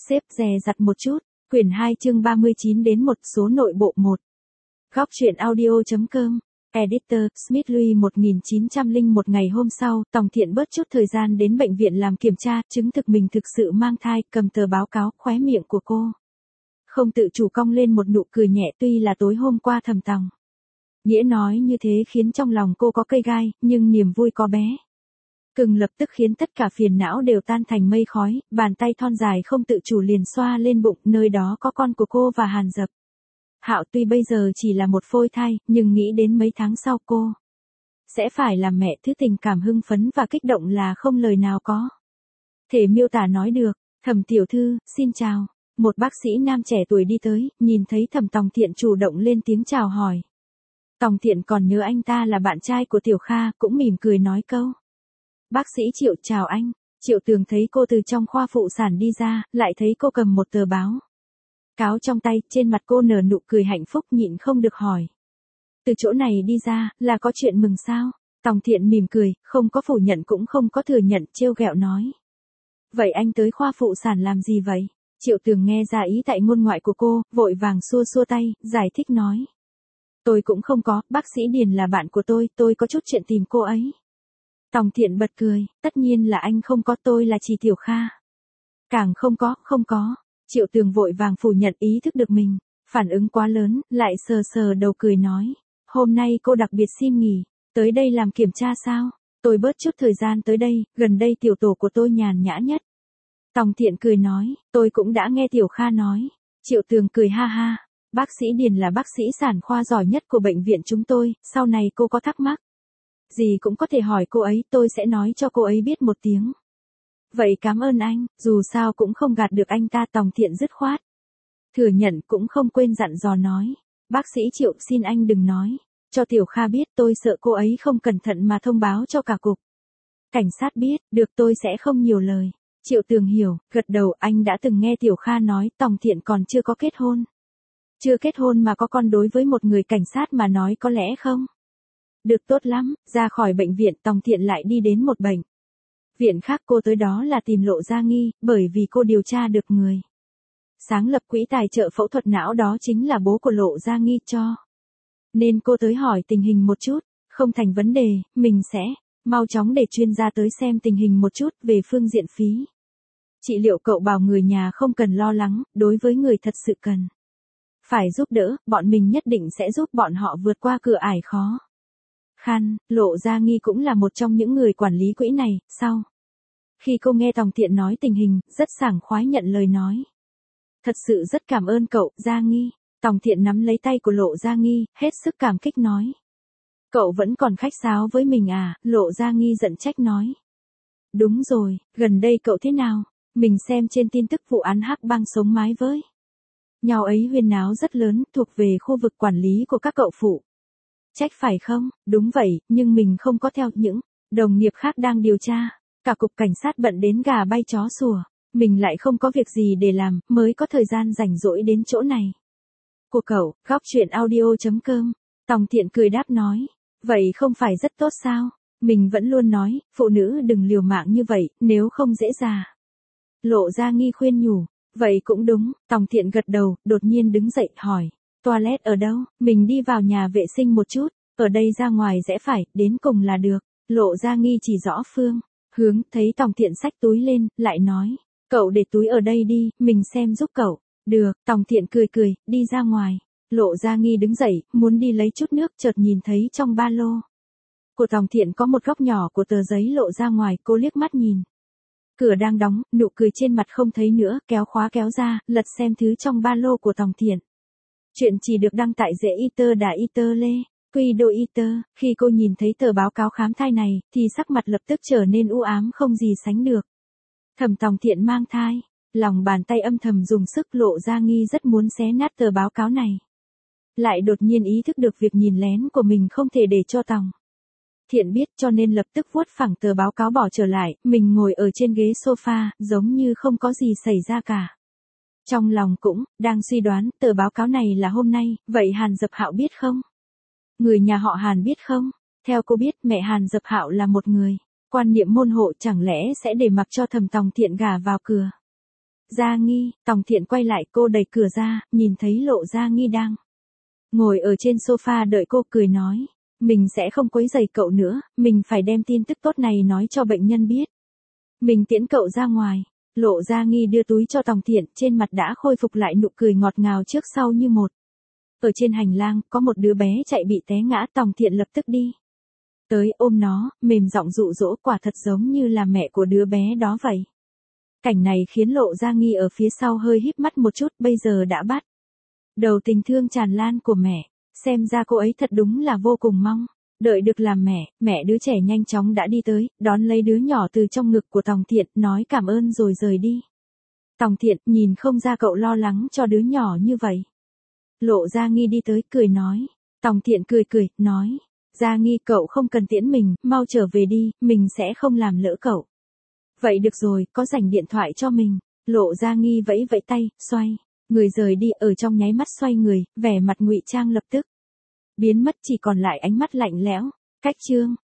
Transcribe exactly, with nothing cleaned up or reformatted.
xếp dè dặt một chút. Quyển hai chương ba mươi chín đến một số nội bộ một. Góc truyện audio.com. Editor, Smith Louis một nghìn chín trăm lẻ một. Ngày hôm sau, Tòng Thiện bớt chút thời gian đến bệnh viện làm kiểm tra, chứng thực mình thực sự mang thai, cầm tờ báo cáo, khóe miệng của cô không tự chủ cong lên một nụ cười nhẹ. Tuy là tối hôm qua thầm Tòng Nghĩa nói như thế khiến trong lòng cô có cây gai, nhưng niềm vui có bé Cừng lập tức khiến tất cả phiền não đều tan thành mây khói, bàn tay thon dài không tự chủ liền xoa lên bụng, nơi đó có con của cô và Hàn Dập. Hạo tuy bây giờ chỉ là một phôi thai, nhưng nghĩ đến mấy tháng sau cô sẽ phải làm mẹ, thứ tình cảm hưng phấn và kích động là không lời nào có thể miêu tả nói được. Thẩm tiểu thư, xin chào. Một bác sĩ nam trẻ tuổi đi tới, nhìn thấy Thẩm Tòng Thiện chủ động lên tiếng chào hỏi. Tòng Thiện còn nhớ anh ta là bạn trai của Tiểu Kha, cũng mỉm cười nói câu. Bác sĩ Triệu, chào anh. Triệu Tường thấy cô từ trong khoa phụ sản đi ra, lại thấy cô cầm một tờ báo cáo trong tay, trên mặt cô nở nụ cười hạnh phúc, nhịn không được hỏi. Từ chỗ này đi ra, là có chuyện mừng sao? Tòng Thiện mỉm cười, không có phủ nhận cũng không có thừa nhận, trêu ghẹo nói. Vậy anh tới khoa phụ sản làm gì vậy? Triệu Tường nghe ra ý tại ngôn ngoại của cô, vội vàng xua xua tay, giải thích nói. Tôi cũng không có, bác sĩ Điền là bạn của tôi, tôi có chút chuyện tìm cô ấy. Tòng Thiện bật cười, tất nhiên là anh không có, tôi là chỉ Tiểu Kha. Càng không có, không có. Triệu Tường vội vàng phủ nhận, ý thức được mình phản ứng quá lớn, lại sờ sờ đầu cười nói. Hôm nay cô đặc biệt xin nghỉ, tới đây làm kiểm tra sao? Tôi bớt chút thời gian tới đây, gần đây tiểu tổ của tôi nhàn nhã nhất. Tòng Thiện cười nói, tôi cũng đã nghe Tiểu Kha nói. Triệu Tường cười ha ha, bác sĩ Điền là bác sĩ sản khoa giỏi nhất của bệnh viện chúng tôi, sau này cô có thắc mắc gì cũng có thể hỏi cô ấy, tôi sẽ nói cho cô ấy biết một tiếng. Vậy cảm ơn anh, dù sao cũng không gạt được anh ta. Tòng Thiện dứt khoát thừa nhận, cũng không quên dặn dò nói. Bác sĩ Triệu, xin anh đừng nói cho Tiểu Kha biết, tôi sợ cô ấy không cẩn thận mà thông báo cho cả cục cảnh sát biết. Được, tôi sẽ không nhiều lời. Triệu Tường hiểu, gật đầu. Anh đã từng nghe Tiểu Kha nói Tòng Thiện còn chưa có kết hôn. Chưa kết hôn mà có con, đối với một người cảnh sát mà nói có lẽ không được tốt lắm. Ra khỏi bệnh viện, Tòng Thiện lại đi đến một bệnh viện khác. Cô tới đó là tìm Lộ Gia Nghi, bởi vì cô điều tra được người sáng lập quỹ tài trợ phẫu thuật não đó chính là bố của Lộ Gia Nghi cho. Nên cô tới hỏi tình hình một chút. Không thành vấn đề, mình sẽ mau chóng để chuyên gia tới xem tình hình một chút. Về phương diện phí trị liệu, cậu bảo người nhà không cần lo lắng, đối với người thật sự cần phải giúp đỡ, bọn mình nhất định sẽ giúp bọn họ vượt qua cửa ải khó khăn. Lộ Gia Nghi cũng là một trong những người quản lý quỹ này. Sau khi cô nghe Tòng Thiện nói tình hình, rất sảng khoái nhận lời nói. Thật sự rất cảm ơn cậu, Gia Nghi. Tòng Thiện nắm lấy tay của Lộ Gia Nghi, hết sức cảm kích nói. Cậu vẫn còn khách sáo với mình à? Lộ Gia Nghi giận trách nói. Đúng rồi, gần đây cậu thế nào? Mình xem trên tin tức vụ án hắc bang sống mái với nhau ấy huyên náo rất lớn, thuộc về khu vực quản lý của các cậu phụ trách phải không? Đúng vậy, nhưng mình không có theo, những đồng nghiệp khác đang điều tra. Cả cục cảnh sát bận đến gà bay chó sủa. Mình lại không có việc gì để làm, mới có thời gian rảnh rỗi đến chỗ này của cậu. Góc truyện audio.com. Tòng Thiện cười đáp nói. Vậy không phải rất tốt sao? Mình vẫn luôn nói, phụ nữ đừng liều mạng như vậy, nếu không dễ già. Lộ Gia Nghi khuyên nhủ. Vậy cũng đúng. Tòng Thiện gật đầu, đột nhiên đứng dậy, hỏi. Toilet ở đâu? Mình đi vào nhà vệ sinh một chút. Ở đây ra ngoài rẽ phải, đến cùng là được. Lộ Gia Nghi chỉ rõ phương hướng, thấy Tòng Thiện xách túi lên, lại nói. Cậu để túi ở đây đi, mình xem giúp cậu. Được. Tòng Thiện cười cười, đi ra ngoài. Lộ Gia Nghi đứng dậy, muốn đi lấy chút nước, chợt nhìn thấy trong ba lô của Tòng Thiện có một góc nhỏ của tờ giấy lộ ra ngoài. Cô liếc mắt nhìn cửa đang đóng, nụ cười trên mặt không thấy nữa, kéo khóa kéo ra, lật xem thứ trong ba lô của Tòng Thiện. Chuyện chỉ được đăng tại Dễ Iter Đà Iter Lê, Quy Đô Iter. Khi cô nhìn thấy tờ báo cáo khám thai này, thì sắc mặt lập tức trở nên u ám không gì sánh được. Thẩm Tòng Thiện mang thai, lòng bàn tay âm thầm dùng sức. Lộ Gia Nghi rất muốn xé nát tờ báo cáo này, lại đột nhiên ý thức được việc nhìn lén của mình không thể để cho Tòng Thiện biết, cho nên lập tức vuốt phẳng tờ báo cáo bỏ trở lại. Mình ngồi ở trên ghế sofa, giống như không có gì xảy ra cả. Trong lòng cũng đang suy đoán, tờ báo cáo này là hôm nay, vậy Hàn Dập Hạo biết không? Người nhà họ Hàn biết không? Theo cô biết, mẹ Hàn Dập Hạo là một người quan niệm môn hộ, chẳng lẽ sẽ để mặc cho Thẩm Tòng Thiện gả vào cửa Gia Nghi, Tòng Thiện quay lại, cô đẩy cửa ra, nhìn thấy Lộ Gia Nghi đang ngồi ở trên sofa đợi cô, cười nói, mình sẽ không quấy rầy cậu nữa, mình phải đem tin tức tốt này nói cho bệnh nhân biết. Mình tiễn cậu ra ngoài. Lộ Gia Nghi đưa túi cho Tòng Thiện, trên mặt đã khôi phục lại nụ cười ngọt ngào trước sau như một. Ở trên hành lang, có một đứa bé chạy bị té ngã, Tòng Thiện lập tức đi tới ôm nó, mềm giọng dụ dỗ, quả thật giống như là mẹ của đứa bé đó vậy. Cảnh này khiến Lộ Gia Nghi ở phía sau hơi híp mắt một chút, bây giờ đã bắt đầu tình thương tràn lan của mẹ, xem ra cô ấy thật đúng là vô cùng mong đợi được làm mẹ. Mẹ đứa trẻ nhanh chóng đã đi tới, đón lấy đứa nhỏ từ trong ngực của Tòng Thiện, nói cảm ơn rồi rời đi. Tòng Thiện, nhìn không ra cậu lo lắng cho đứa nhỏ như vậy. Lộ Gia Nghi đi tới, cười nói. Tòng Thiện cười cười, nói, Gia Nghi, cậu không cần tiễn mình, mau trở về đi, mình sẽ không làm lỡ cậu. Vậy được rồi, có rảnh điện thoại cho mình. Lộ Gia Nghi vẫy vẫy tay, xoay người rời đi. Ở trong nháy mắt xoay người, vẻ mặt ngụy trang lập tức biến mất, chỉ còn lại ánh mắt lạnh lẽo. Cách chương